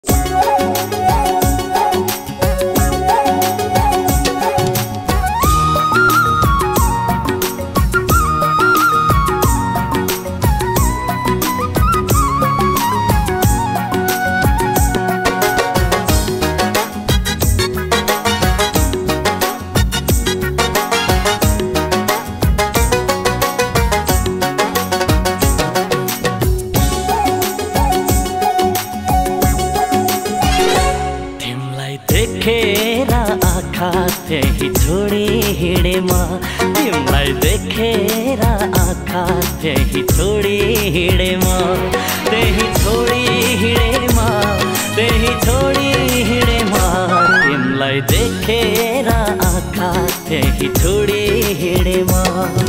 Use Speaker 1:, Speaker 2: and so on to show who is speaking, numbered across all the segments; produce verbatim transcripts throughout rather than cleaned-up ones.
Speaker 1: देखेर आँखा त्यही छोडी हिँडेमा, तिमीलाई देखेर आँखा त्यही छोडी हिँडेमा, त्यही छोडी हिँडेमा, त्यही छोडी हिँडेमा, तिमीलाई देखेर आँखा त्यही छोडी हिँडेमा।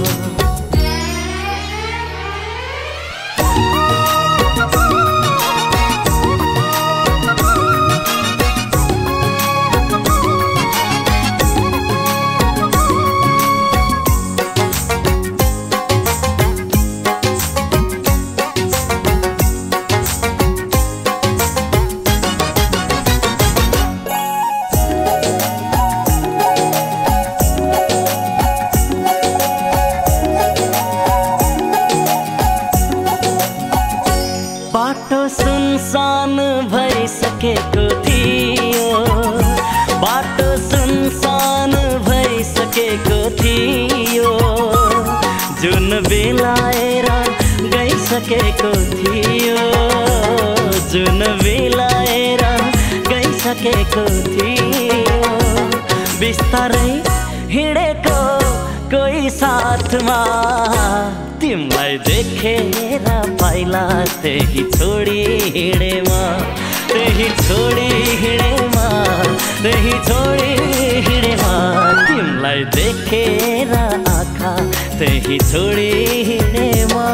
Speaker 1: बाटो सुनसान भइसकेको थियो, बाटो सुनसान भइसकेको थियो, जुन बेलाएर गइसकेको थियो, जुन बेलाएर गइसकेको थियो, बिस्तारै हिँडेको कोही साथमा, तिमीलाई देखेर पाइला त्यही छोडी हिँडेमा, त्यही छोडी हिँडेमा, त्यही छोडी हिँडेमा, तिमीलाई देखेर आँखा त्यही छोडी हिँडेमा।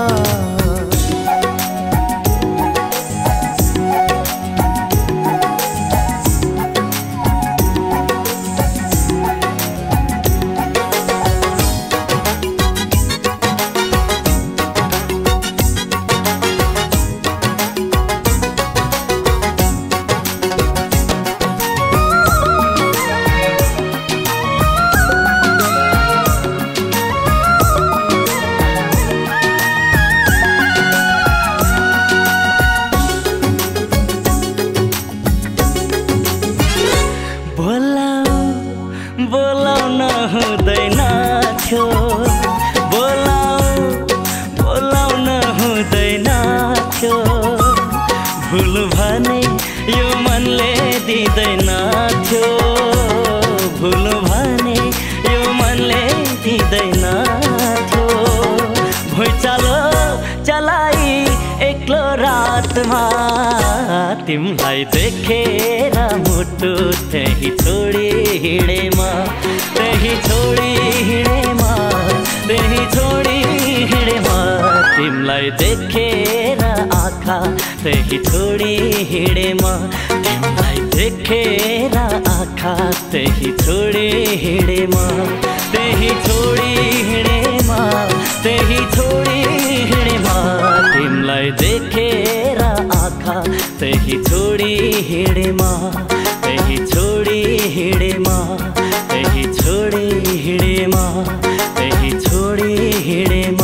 Speaker 1: बोलाउन हुँदैन थियो, बोलाउ बोलाउन हुँदैन थियो, भुल भने यो मनले दिँदैन थियो, भुल भने यो मनले दिँदैन थियो, भुइँचालो चलाई एक्लो रातमा, तिमीलाई देखेर मुटु त्यही छोडी हिँडेमा, त्यही छोडी हिँडेमा, त्यही छोडी हिँडेमा, तिमीलाई देखेर आँखा त्यही छोडी हिँडेमा, तिमीलाई देखेर आँखा त्यही छोडी हिँडेमा, त्यही छोडी हिँडेमा, त्यही छोडी हिँडेमा, तिमीलाई देखेर आँखा त्यही छोडी हिँडेमा, त्यही छोडी हिँडेमा, त्यही छोडी हिँडेमा, त्यही छोडी हिँडेमा।